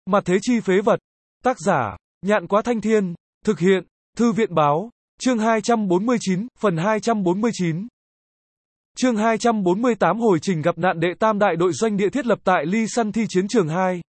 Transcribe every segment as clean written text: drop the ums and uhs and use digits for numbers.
Mặt thế chi phế vật. Tác giả, Nhạn Quá Thanh Thiên. Thực hiện, Thư viện Báo. Chương 249, phần 249. Chương 248 hồi trình gặp nạn đệ tam đại đội doanh địa thiết lập tại Ly Săn Thi chiến trường 2.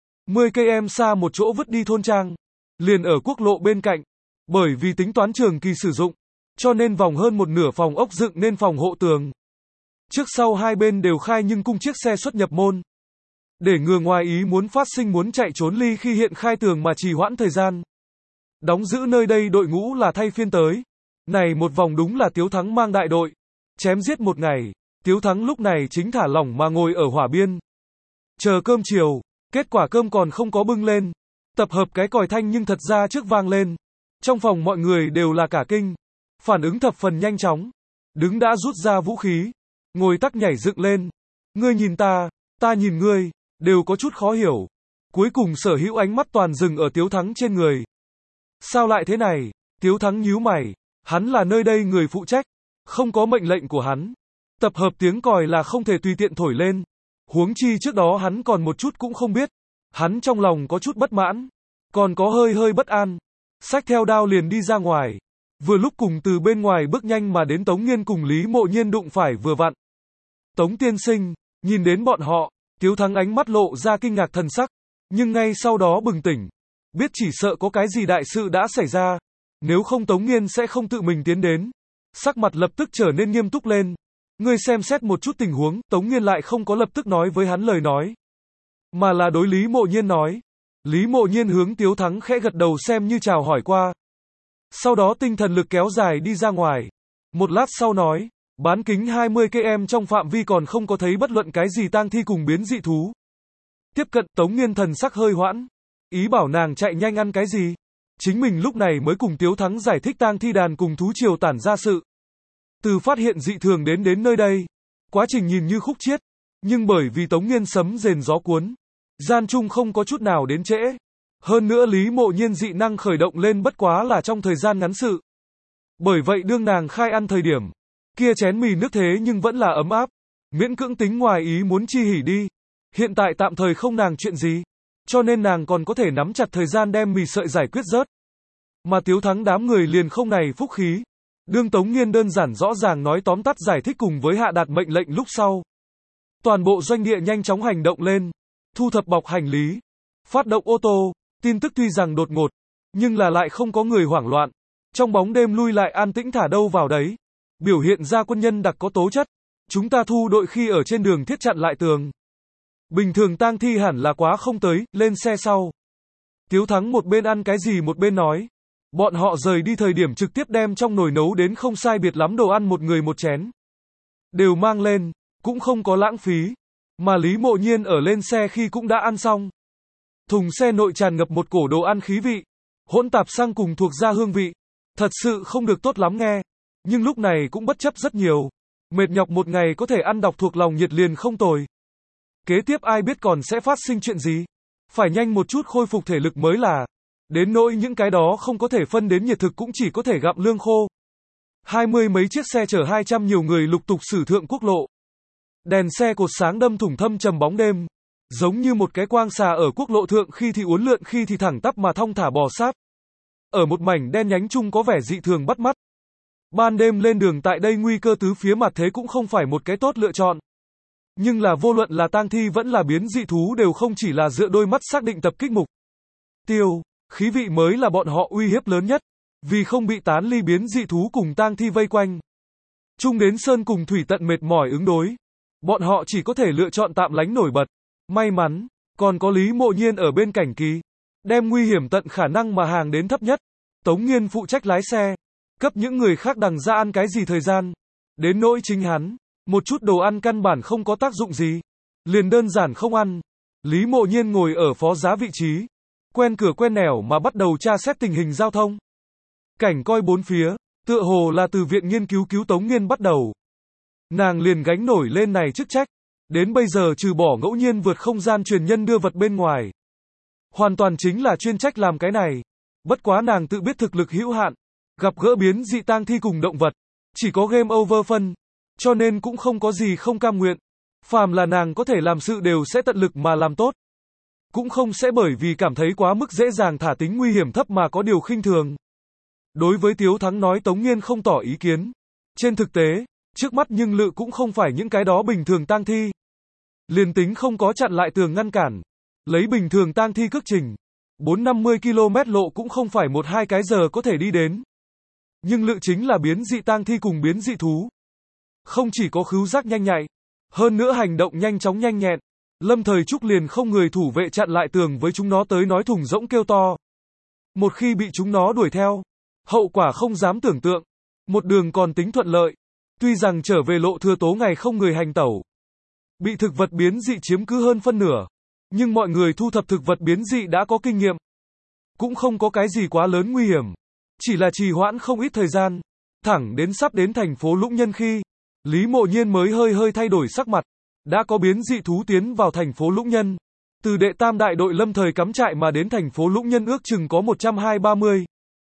10 km xa một chỗ vứt đi thôn trang, liền ở quốc lộ bên cạnh. Bởi vì tính toán trường kỳ sử dụng, cho nên vòng hơn một nửa phòng ốc dựng nên phòng hộ tường. Trước sau hai bên đều khai nhưng cung chiếc xe xuất nhập môn. Để ngừa ngoài ý muốn phát sinh muốn chạy trốn ly khi hiện khai tường mà trì hoãn thời gian. Đóng giữ nơi đây đội ngũ là thay phiên tới. Này một vòng đúng là Tiếu Thắng mang đại đội. Chém giết một ngày, Tiếu Thắng lúc này chính thả lỏng mà ngồi ở hỏa biên. Chờ cơm chiều, kết quả cơm còn không có bưng lên. Tập hợp cái còi thanh nhưng thật ra trước vang lên. Trong phòng mọi người đều là cả kinh. Phản ứng thập phần nhanh chóng. Đứng đã rút ra vũ khí. Ngồi tắc nhảy dựng lên. Ngươi nhìn ta nhìn ngươi, đều có chút khó hiểu. Cuối cùng sở hữu ánh mắt toàn dừng ở Tiếu Thắng trên người. Sao lại thế này? Tiếu Thắng nhíu mày. Hắn là nơi đây người phụ trách. Không có mệnh lệnh của hắn. Tập hợp tiếng còi là không thể tùy tiện thổi lên. Huống chi trước đó hắn còn một chút cũng không biết. Hắn trong lòng có chút bất mãn. Còn có hơi bất an. Xách theo đao liền đi ra ngoài. Vừa lúc cùng từ bên ngoài bước nhanh mà đến Tống Nghiên cùng Lý Mộ Nhiên đụng phải vừa vặn. Tống tiên sinh, nhìn đến bọn họ, Tiếu Thắng ánh mắt lộ ra kinh ngạc thần sắc. Nhưng ngay sau đó bừng tỉnh. Biết chỉ sợ có cái gì đại sự đã xảy ra. Nếu không Tống Nghiên sẽ không tự mình tiến đến. Sắc mặt lập tức trở nên nghiêm túc lên. Ngươi xem xét một chút tình huống, Tống Nghiên lại không có lập tức nói với hắn lời nói. Mà là đối Lý Mộ Nhiên nói. Lý Mộ Nhiên hướng Tiếu Thắng khẽ gật đầu xem như chào hỏi qua. Sau đó tinh thần lực kéo dài đi ra ngoài. Một lát sau nói, bán kính 20 km trong phạm vi còn không có thấy bất luận cái gì tang thi cùng biến dị thú. Tiếp cận, Tống Nghiên thần sắc hơi hoãn. Ý bảo nàng chạy nhanh ăn cái gì. Chính mình lúc này mới cùng Tiếu Thắng giải thích tang thi đàn cùng thú triều tản ra sự. Từ phát hiện dị thường đến nơi đây. Quá trình nhìn như khúc chiết. Nhưng bởi vì Tống Nghiên sấm rền gió cuốn. Gian chung không có chút nào đến trễ. Hơn nữa Lý Mộ Nhiên dị năng khởi động lên bất quá là trong thời gian ngắn sự. Bởi vậy đương nàng khai ăn thời điểm. Kia chén mì nước thế nhưng vẫn là ấm áp. Miễn cưỡng tính ngoài ý muốn chi hỉ đi. Hiện tại tạm thời không nàng chuyện gì. Cho nên nàng còn có thể nắm chặt thời gian đem mì sợi giải quyết rớt. Mà Tiếu Thắng đám người liền không này phúc khí. Đương Tống Nghiên đơn giản rõ ràng nói tóm tắt giải thích cùng với hạ đạt mệnh lệnh lúc sau. Toàn bộ doanh địa nhanh chóng hành động lên. Thu thập bọc hành lý. Phát động ô tô. Tin tức tuy rằng đột ngột. Nhưng là lại không có người hoảng loạn. Trong bóng đêm lui lại an tĩnh thả đâu vào đấy. Biểu hiện ra quân nhân đặc có tố chất. Chúng ta thu đội khi ở trên đường thiết chặn lại tường. Bình thường tang thi hẳn là quá không tới, lên xe sau. Tiếu Thắng một bên ăn cái gì một bên nói. Bọn họ rời đi thời điểm trực tiếp đem trong nồi nấu đến không sai biệt lắm đồ ăn một người một chén. Đều mang lên, cũng không có lãng phí. Mà Lý Mộ Nhiên ở lên xe khi cũng đã ăn xong. Thùng xe nội tràn ngập một cổ đồ ăn khí vị. Hỗn tạp xăng cùng thuộc ra hương vị. Thật sự không được tốt lắm nghe. Nhưng lúc này cũng bất chấp rất nhiều. Mệt nhọc một ngày có thể ăn đọc thuộc lòng nhiệt liền không tồi. Kế tiếp ai biết còn sẽ phát sinh chuyện gì. Phải nhanh một chút khôi phục thể lực mới là. Đến nỗi những cái đó không có thể phân đến nhiệt thực cũng chỉ có thể gặm lương khô. 20 mấy chiếc xe chở 200 nhiều người lục tục xử thượng quốc lộ. Đèn xe cột sáng đâm thủng thâm trầm bóng đêm. Giống như một cái quang xà ở quốc lộ thượng khi thì uốn lượn khi thì thẳng tắp mà thong thả bò sát. Ở một mảnh đen nhánh chung có vẻ dị thường bắt mắt. Ban đêm lên đường tại đây nguy cơ tứ phía mặt thế cũng không phải một cái tốt lựa chọn. Nhưng là vô luận là tang thi vẫn là biến dị thú đều không chỉ là dựa đôi mắt xác định tập kích mục tiêu, khí vị mới là bọn họ uy hiếp lớn nhất, vì không bị tán ly biến dị thú cùng tang thi vây quanh. Chung đến sơn cùng thủy tận mệt mỏi ứng đối, bọn họ chỉ có thể lựa chọn tạm lánh nổi bật. May mắn, còn có Lý Mộ Nhiên ở bên cảnh kỳ, đem nguy hiểm tận khả năng mà hàng đến thấp nhất. Tống Nghiên phụ trách lái xe, cấp những người khác đằng ra ăn cái gì thời gian. Đến nỗi chính hắn, một chút đồ ăn căn bản không có tác dụng gì. Liền đơn giản không ăn. Lý Mộ Nhiên ngồi ở phó giá vị trí. Quen cửa quen nẻo mà bắt đầu tra xét tình hình giao thông. Cảnh coi bốn phía, tựa hồ là từ viện nghiên cứu cứu Tống Nghiên bắt đầu. Nàng liền gánh nổi lên này chức trách. Đến bây giờ trừ bỏ ngẫu nhiên vượt không gian truyền nhân đưa vật bên ngoài. Hoàn toàn chính là chuyên trách làm cái này. Bất quá nàng tự biết thực lực hữu hạn. Gặp gỡ biến dị tang thi cùng động vật. Chỉ có game over phân. Cho nên cũng không có gì không cam nguyện. Phàm là nàng có thể làm sự đều sẽ tận lực mà làm tốt. cũng không sẽ bởi vì cảm thấy quá mức dễ dàng thả tính nguy hiểm thấp mà có điều khinh thường. Đối với Tiếu Thắng nói Tống Nghiên không tỏ ý kiến. Trên thực tế, trước mắt nhưng lự cũng không phải những cái đó bình thường tang thi. Liền tính không có chặn lại tường ngăn cản. Lấy bình thường tang thi cước trình. 450 km lộ cũng không phải 1-2 cái giờ có thể đi đến. Nhưng lự chính là biến dị tang thi cùng biến dị thú. Không chỉ có khứu giác nhanh nhạy, hơn nữa hành động nhanh chóng nhanh nhẹn. Lâm Thời Trúc liền không người thủ vệ chặn lại tường với chúng nó tới nói thùng rỗng kêu to. Một khi bị chúng nó đuổi theo, hậu quả không dám tưởng tượng. Một đường còn tính thuận lợi. Tuy rằng trở về lộ thừa tố ngày không người hành tẩu. Bị thực vật biến dị chiếm cứ hơn phân nửa. Nhưng mọi người thu thập thực vật biến dị đã có kinh nghiệm. Cũng không có cái gì quá lớn nguy hiểm. Chỉ là trì hoãn không ít thời gian. Thẳng đến sắp đến thành phố Lũng Nhân khi, Lý Mộ Nhiên mới hơi thay đổi sắc mặt. Đã có biến dị thú tiến vào thành phố Lũng Nhân. Từ đệ tam đại đội Lâm Thời cắm trại mà đến thành phố Lũng Nhân ước chừng có 120-130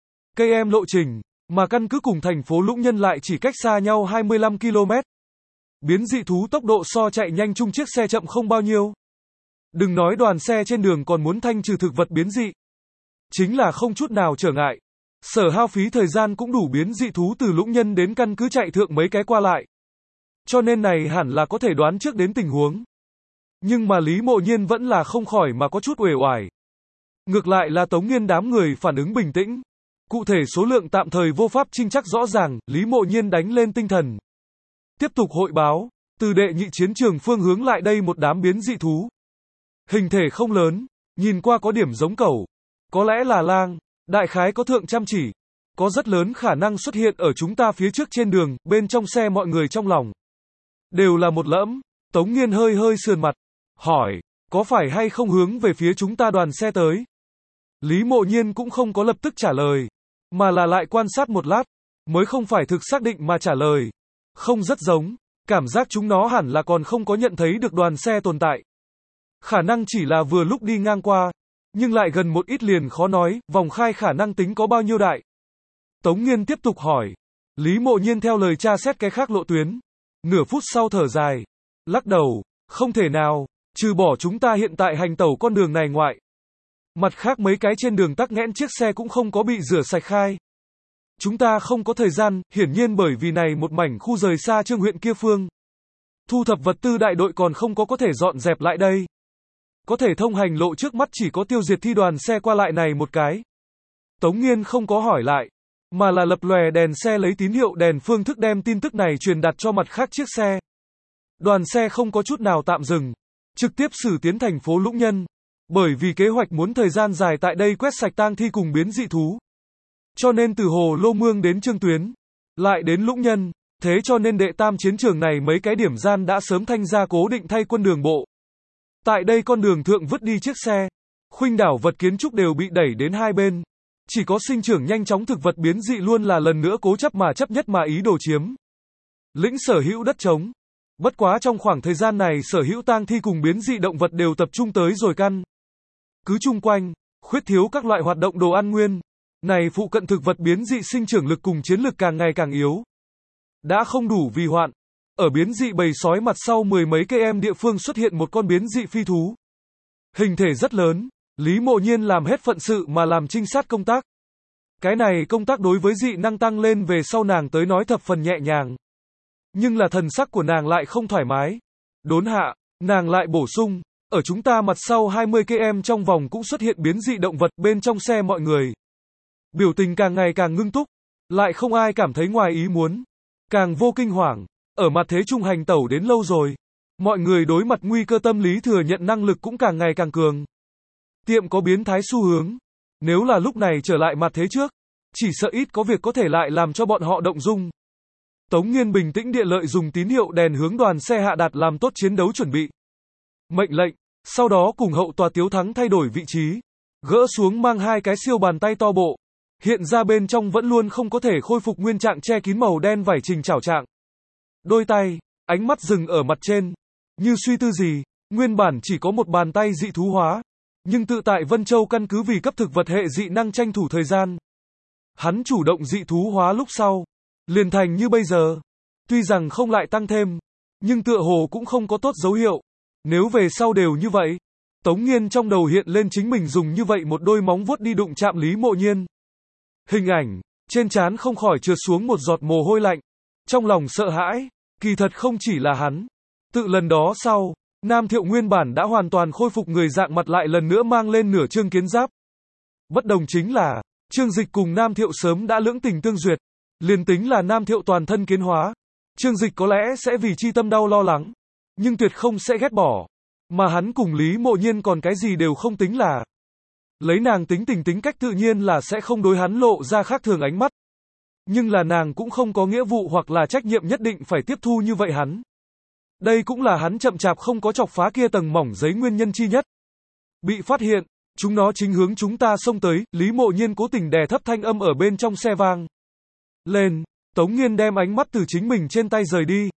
km lộ trình, mà căn cứ cùng thành phố Lũng Nhân lại chỉ cách xa nhau 25 km. Biến dị thú tốc độ so chạy nhanh chung chiếc xe chậm không bao nhiêu. Đừng nói đoàn xe trên đường còn muốn thanh trừ thực vật biến dị. Chính là không chút nào trở ngại. Sở hao phí thời gian cũng đủ biến dị thú từ Lũng Nhân đến căn cứ chạy thượng mấy cái qua lại. Cho nên này hẳn là có thể đoán trước đến tình huống. Nhưng mà Lý Mộ Nhiên vẫn là không khỏi mà có chút uể oải. Ngược lại là Tống Nghiên đám người phản ứng bình tĩnh. Cụ thể số lượng tạm thời vô pháp trinh chắc rõ ràng, Lý Mộ Nhiên đánh lên tinh thần. Tiếp tục hội báo, từ đệ nhị chiến trường phương hướng lại đây một đám biến dị thú. Hình thể không lớn, nhìn qua có điểm giống cẩu. Có lẽ là lang, đại khái có thượng trăm chỉ. Có rất lớn khả năng xuất hiện ở chúng ta phía trước trên đường, bên trong xe mọi người trong lòng. Đều là một lẫm. Tống Nghiên hơi sườn mặt. Hỏi, có phải hay không hướng về phía chúng ta đoàn xe tới? Lý Mộ Nhiên cũng không có lập tức trả lời. Mà là lại quan sát một lát. Mới không phải thực xác định mà trả lời. Không rất giống. Cảm giác chúng nó hẳn là còn không có nhận thấy được đoàn xe tồn tại. Khả năng chỉ là vừa lúc đi ngang qua. Nhưng lại gần một ít liền khó nói, vòng khai khả năng tính có bao nhiêu đại. Tống Nghiên tiếp tục hỏi. Lý Mộ Nhiên theo lời tra xét cái khác lộ tuyến. Nửa phút sau thở dài. Lắc đầu, không thể nào, trừ bỏ chúng ta hiện tại hành tẩu con đường này ngoại. Mặt khác mấy cái trên đường tắc nghẽn chiếc xe cũng không có bị rửa sạch khai. Chúng ta không có thời gian, hiển nhiên bởi vì này một mảnh khu rời xa Trương huyện kia phương. Thu thập vật tư đại đội còn không có thể dọn dẹp lại đây. Có thể thông hành lộ trước mắt chỉ có tiêu diệt thi đoàn xe qua lại này một cái. Tống Nghiên không có hỏi lại, mà là lập lòe đèn xe lấy tín hiệu đèn phương thức đem tin tức này truyền đạt cho mặt khác chiếc xe. Đoàn xe không có chút nào tạm dừng, trực tiếp xử tiến thành phố Lũng Nhân, bởi vì kế hoạch muốn thời gian dài tại đây quét sạch tang thi cùng biến dị thú. Cho nên từ Hồ Lô Mương đến Trương Tuyến, lại đến Lũng Nhân, thế cho nên đệ tam chiến trường này mấy cái điểm gian đã sớm thanh ra cố định thay quân đường bộ. Tại đây con đường thượng vứt đi chiếc xe, khuynh đảo vật kiến trúc đều bị đẩy đến hai bên. Chỉ có sinh trưởng nhanh chóng thực vật biến dị luôn là lần nữa cố chấp nhất mà ý đồ chiếm lĩnh sở hữu đất trống. Bất quá trong khoảng thời gian này sở hữu tang thi cùng biến dị động vật đều tập trung tới rồi căn cứ chung quanh, khuyết thiếu các loại hoạt động đồ ăn nguyên. Này phụ cận thực vật biến dị sinh trưởng lực cùng chiến lực càng ngày càng yếu. Đã không đủ vì hoạn. Ở biến dị bầy sói mặt sau 10 mấy km địa phương xuất hiện một con biến dị phi thú. Hình thể rất lớn, Lý Mộ Nhiên làm hết phận sự mà làm trinh sát công tác. Cái này công tác đối với dị năng tăng lên về sau nàng tới nói thập phần nhẹ nhàng. Nhưng là thần sắc của nàng lại không thoải mái. Đốn hạ, nàng lại bổ sung, ở chúng ta mặt sau 20 km trong vòng cũng xuất hiện biến dị động vật bên trong xe mọi người. Biểu tình càng ngày càng ngưng túc, lại không ai cảm thấy ngoài ý muốn. Càng vô kinh hoàng, ở mặt thế trung hành tẩu đến lâu rồi. Mọi người đối mặt nguy cơ tâm lý thừa nhận năng lực cũng càng ngày càng cường. Tiệm có biến thái xu hướng. Nếu là lúc này trở lại mặt thế trước, chỉ sợ ít có việc có thể lại làm cho bọn họ động dung. Tống Nghiên bình tĩnh địa lợi dùng tín hiệu đèn hướng đoàn xe hạ đạt làm tốt chiến đấu chuẩn bị. Mệnh lệnh, sau đó cùng hậu tòa Tiếu Thắng thay đổi vị trí. Gỡ xuống mang hai cái siêu bàn tay to bộ. Hiện ra bên trong vẫn luôn không có thể khôi phục nguyên trạng che kín màu đen vảy trình chảo trạng. Đôi tay, ánh mắt dừng ở mặt trên. Như suy tư gì, nguyên bản chỉ có một bàn tay dị thú hóa. Nhưng tự tại Vân Châu căn cứ vì cấp thực vật hệ dị năng tranh thủ thời gian. Hắn chủ động dị thú hóa lúc sau. Liền thành như bây giờ. Tuy rằng không lại tăng thêm. Nhưng tựa hồ cũng không có tốt dấu hiệu. Nếu về sau đều như vậy. Tống Nghiên trong đầu hiện lên chính mình dùng như vậy một đôi móng vuốt đi đụng chạm Lý Mộ Nhiên. Hình ảnh, trên trán không khỏi trượt xuống một giọt mồ hôi lạnh. Trong lòng sợ hãi, kỳ thật không chỉ là hắn. Tự lần đó sau, Nam Thiệu nguyên bản đã hoàn toàn khôi phục người dạng mặt lại lần nữa mang lên nửa trương kiến giáp. Bất đồng chính là, Trương Dịch cùng Nam Thiệu sớm đã lưỡng tình tương duyệt. Liền tính là Nam Thiệu toàn thân kiến hóa, Trương Dịch có lẽ sẽ vì chi tâm đau lo lắng, nhưng tuyệt không sẽ ghét bỏ. Mà hắn cùng Lý Mộ Nhiên còn cái gì đều không tính là. Lấy nàng tính tình tính cách tự nhiên là sẽ không đối hắn lộ ra khác thường ánh mắt. Nhưng là nàng cũng không có nghĩa vụ hoặc là trách nhiệm nhất định phải tiếp thu như vậy hắn. Đây cũng là hắn chậm chạp không có chọc phá kia tầng mỏng giấy nguyên nhân chi nhất. Bị phát hiện, chúng nó chính hướng chúng ta xông tới, Lý Mộ Nhiên cố tình đè thấp thanh âm ở bên trong xe vang lên. Tống Nghiên đem ánh mắt từ chính mình trên tay rời đi.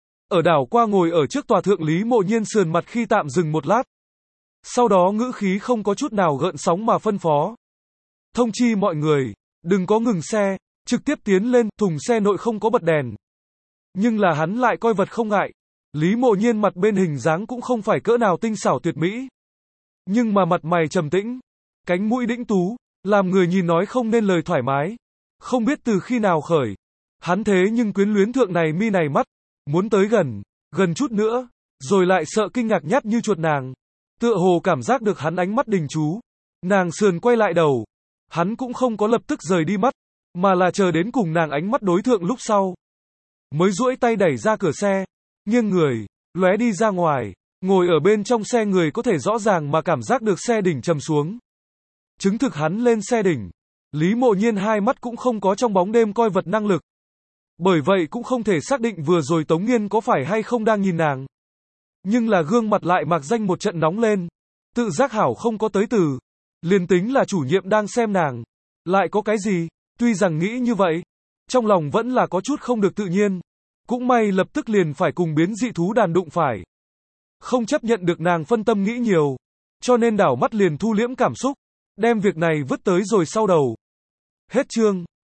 Ở đảo qua ngồi ở trước tòa thượng Lý Mộ Nhiên sườn mặt khi tạm dừng một lát. Sau đó ngữ khí không có chút nào gợn sóng mà phân phó. Thông chi mọi người, đừng có ngừng xe, trực tiếp tiến lên, thùng xe nội không có bật đèn. Nhưng là hắn lại coi vật không ngại. Lý Mộ Nhiên mặt bên hình dáng cũng không phải cỡ nào tinh xảo tuyệt mỹ. Nhưng mà mặt mày trầm tĩnh, cánh mũi đĩnh tú, làm người nhìn nói không nên lời thoải mái. Không biết từ khi nào khởi, hắn thế nhưng quyến luyến thượng này mi này mắt, muốn tới gần chút nữa, rồi lại sợ kinh ngạc nhát như chuột nàng. Tựa hồ cảm giác được hắn ánh mắt đình chú. Nàng sườn quay lại đầu. Hắn cũng không có lập tức rời đi mắt, mà là chờ đến cùng nàng ánh mắt đối thượng lúc sau. Mới duỗi tay đẩy ra cửa xe, nghiêng người, lóe đi ra ngoài. Ngồi ở bên trong xe người có thể rõ ràng mà cảm giác được xe đỉnh trầm xuống. Chứng thực hắn lên xe đỉnh. Lý Mộ Nhiên hai mắt cũng không có trong bóng đêm coi vật năng lực. Bởi vậy cũng không thể xác định vừa rồi Tống Nghiên có phải hay không đang nhìn nàng. Nhưng là gương mặt lại mạc danh một trận nóng lên. Tự giác hảo không có tới từ. Liền tính là chủ nhiệm đang xem nàng. Lại có cái gì? Tuy rằng nghĩ như vậy, trong lòng vẫn là có chút không được tự nhiên. Cũng may lập tức liền phải cùng biến dị thú đàn đụng phải. Không chấp nhận được nàng phân tâm nghĩ nhiều. Cho nên đảo mắt liền thu liễm cảm xúc. Đem việc này vứt tới rồi sau đầu. Hết chương.